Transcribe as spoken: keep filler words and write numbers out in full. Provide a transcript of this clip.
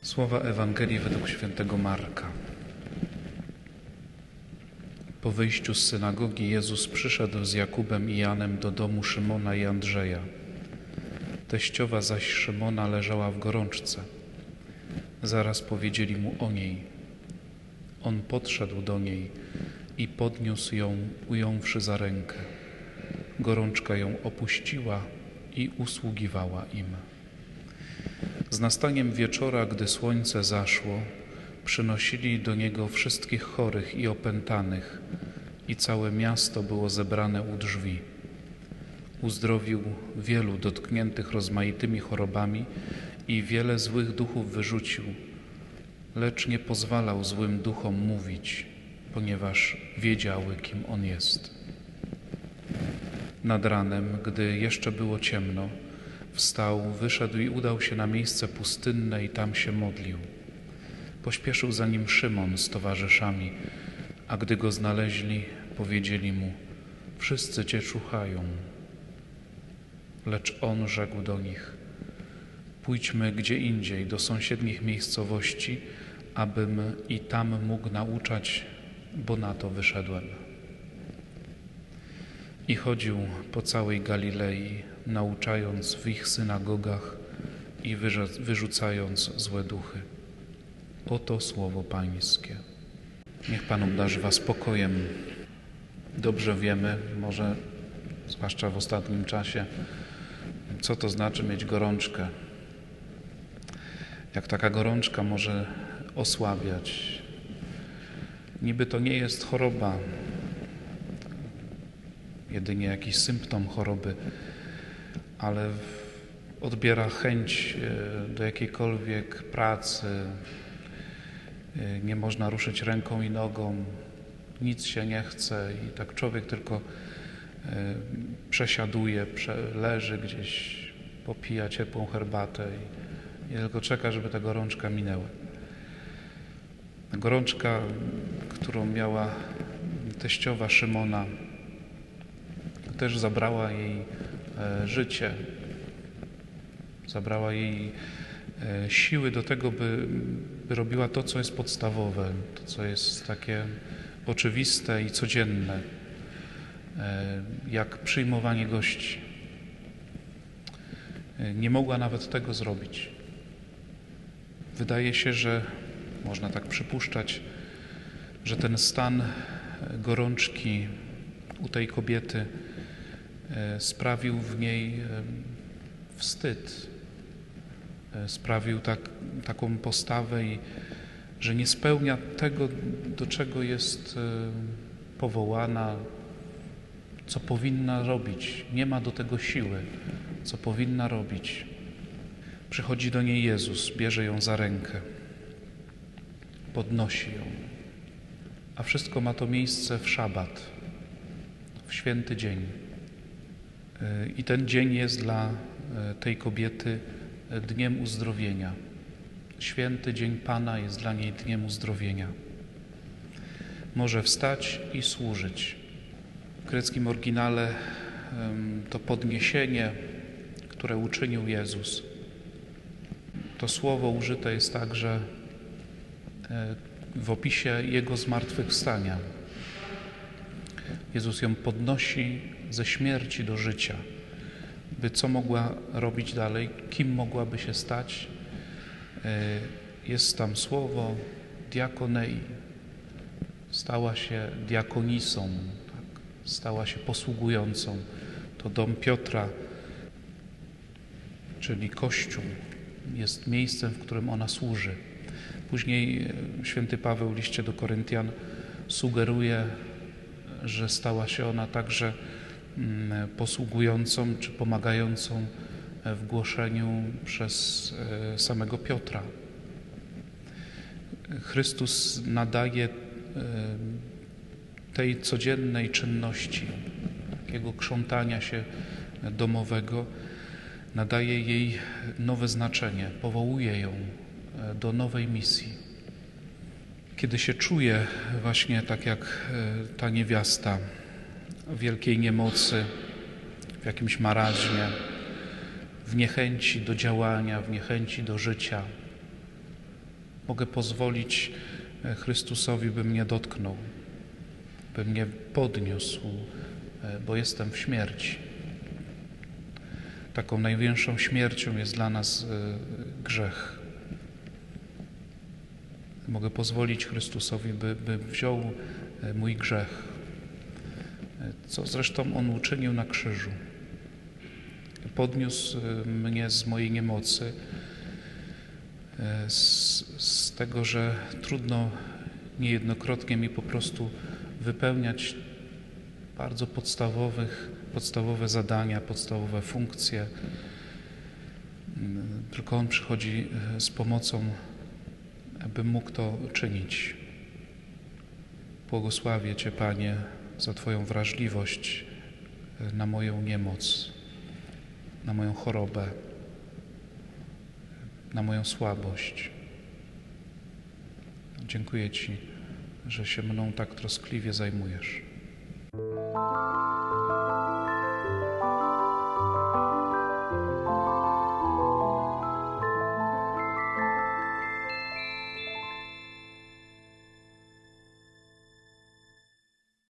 Słowa Ewangelii według świętego Marka. Po wyjściu z synagogi Jezus przyszedł z Jakubem i Janem do domu Szymona i Andrzeja. Teściowa zaś Szymona leżała w gorączce. Zaraz powiedzieli mu o niej. On podszedł do niej i podniósł ją, ująwszy za rękę. Gorączka ją opuściła i usługiwała im. Z nastaniem wieczora, gdy słońce zaszło, przynosili do Niego wszystkich chorych i opętanych i całe miasto było zebrane u drzwi. Uzdrowił wielu dotkniętych rozmaitymi chorobami i wiele złych duchów wyrzucił, lecz nie pozwalał złym duchom mówić, ponieważ wiedziały, kim On jest. Nad ranem, gdy jeszcze było ciemno, wstał, wyszedł i udał się na miejsce pustynne i tam się modlił. Pośpieszył za nim Szymon z towarzyszami, a gdy go znaleźli, powiedzieli mu: wszyscy Cię szukają. Lecz on rzekł do nich: pójdźmy gdzie indziej, do sąsiednich miejscowości, abym i tam mógł nauczać, bo na to wyszedłem. I chodził po całej Galilei, nauczając w ich synagogach i wyrzucając złe duchy. Oto słowo Pańskie. Niech Pan obdarzy Was pokojem. Dobrze wiemy, może zwłaszcza w ostatnim czasie, co to znaczy mieć gorączkę. Jak taka gorączka może osłabiać. Niby to nie jest choroba, jedynie jakiś symptom choroby, ale odbiera chęć do jakiejkolwiek pracy. Nie można ruszyć ręką i nogą, nic się nie chce i tak człowiek tylko przesiaduje, leży gdzieś, popija ciepłą herbatę i, i tylko czeka, żeby ta gorączka minęła. Gorączka, którą miała teściowa Szymona, też zabrała jej życie, zabrała jej siły do tego, by, by robiła to, co jest podstawowe, to, co jest takie oczywiste i codzienne, jak przyjmowanie gości. Nie mogła nawet tego zrobić. Wydaje się, że można tak przypuszczać, że ten stan gorączki u tej kobiety sprawił w niej wstyd, sprawił tak, taką postawę, i, że nie spełnia tego, do czego jest powołana, co powinna robić. Nie ma do tego siły, co powinna robić. Przychodzi do niej Jezus, bierze ją za rękę, podnosi ją, a wszystko ma to miejsce w szabat, w święty dzień. I ten dzień jest dla tej kobiety dniem uzdrowienia. Święty dzień Pana jest dla niej dniem uzdrowienia. Może wstać i służyć. W greckim oryginale to podniesienie, które uczynił Jezus, to słowo użyte jest także w opisie Jego zmartwychwstania. Jezus ją podnosi ze śmierci do życia. By co mogła robić dalej, kim mogłaby się stać? Jest tam słowo diakonei. Stała się diakonisą, tak? Stała się posługującą. To dom Piotra, czyli Kościół, jest miejscem, w którym ona służy. Później święty Paweł w liście do Koryntian sugeruje, że stała się ona także posługującą czy pomagającą w głoszeniu przez samego Piotra. Chrystus nadaje tej codziennej czynności, takiego krzątania się domowego, nadaje jej nowe znaczenie, powołuje ją do nowej misji. Kiedy się czuje właśnie tak jak ta niewiasta, w wielkiej niemocy, w jakimś marazmie, w niechęci do działania, w niechęci do życia, Mogę pozwolić Chrystusowi, by mnie dotknął, by mnie podniósł, bo jestem w śmierci. Taką największą śmiercią jest dla nas grzech. Mogę pozwolić Chrystusowi, by, by wziął mój grzech, co zresztą On uczynił na krzyżu. Podniósł mnie z mojej niemocy, z, z tego, że trudno niejednokrotnie mi po prostu wypełniać bardzo podstawowych, podstawowe zadania, podstawowe funkcje. Tylko On przychodzi z pomocą, aby mógł to czynić. Błogosławię Cię, Panie, za Twoją wrażliwość na moją niemoc, na moją chorobę, na moją słabość. Dziękuję Ci, że się mną tak troskliwie zajmujesz.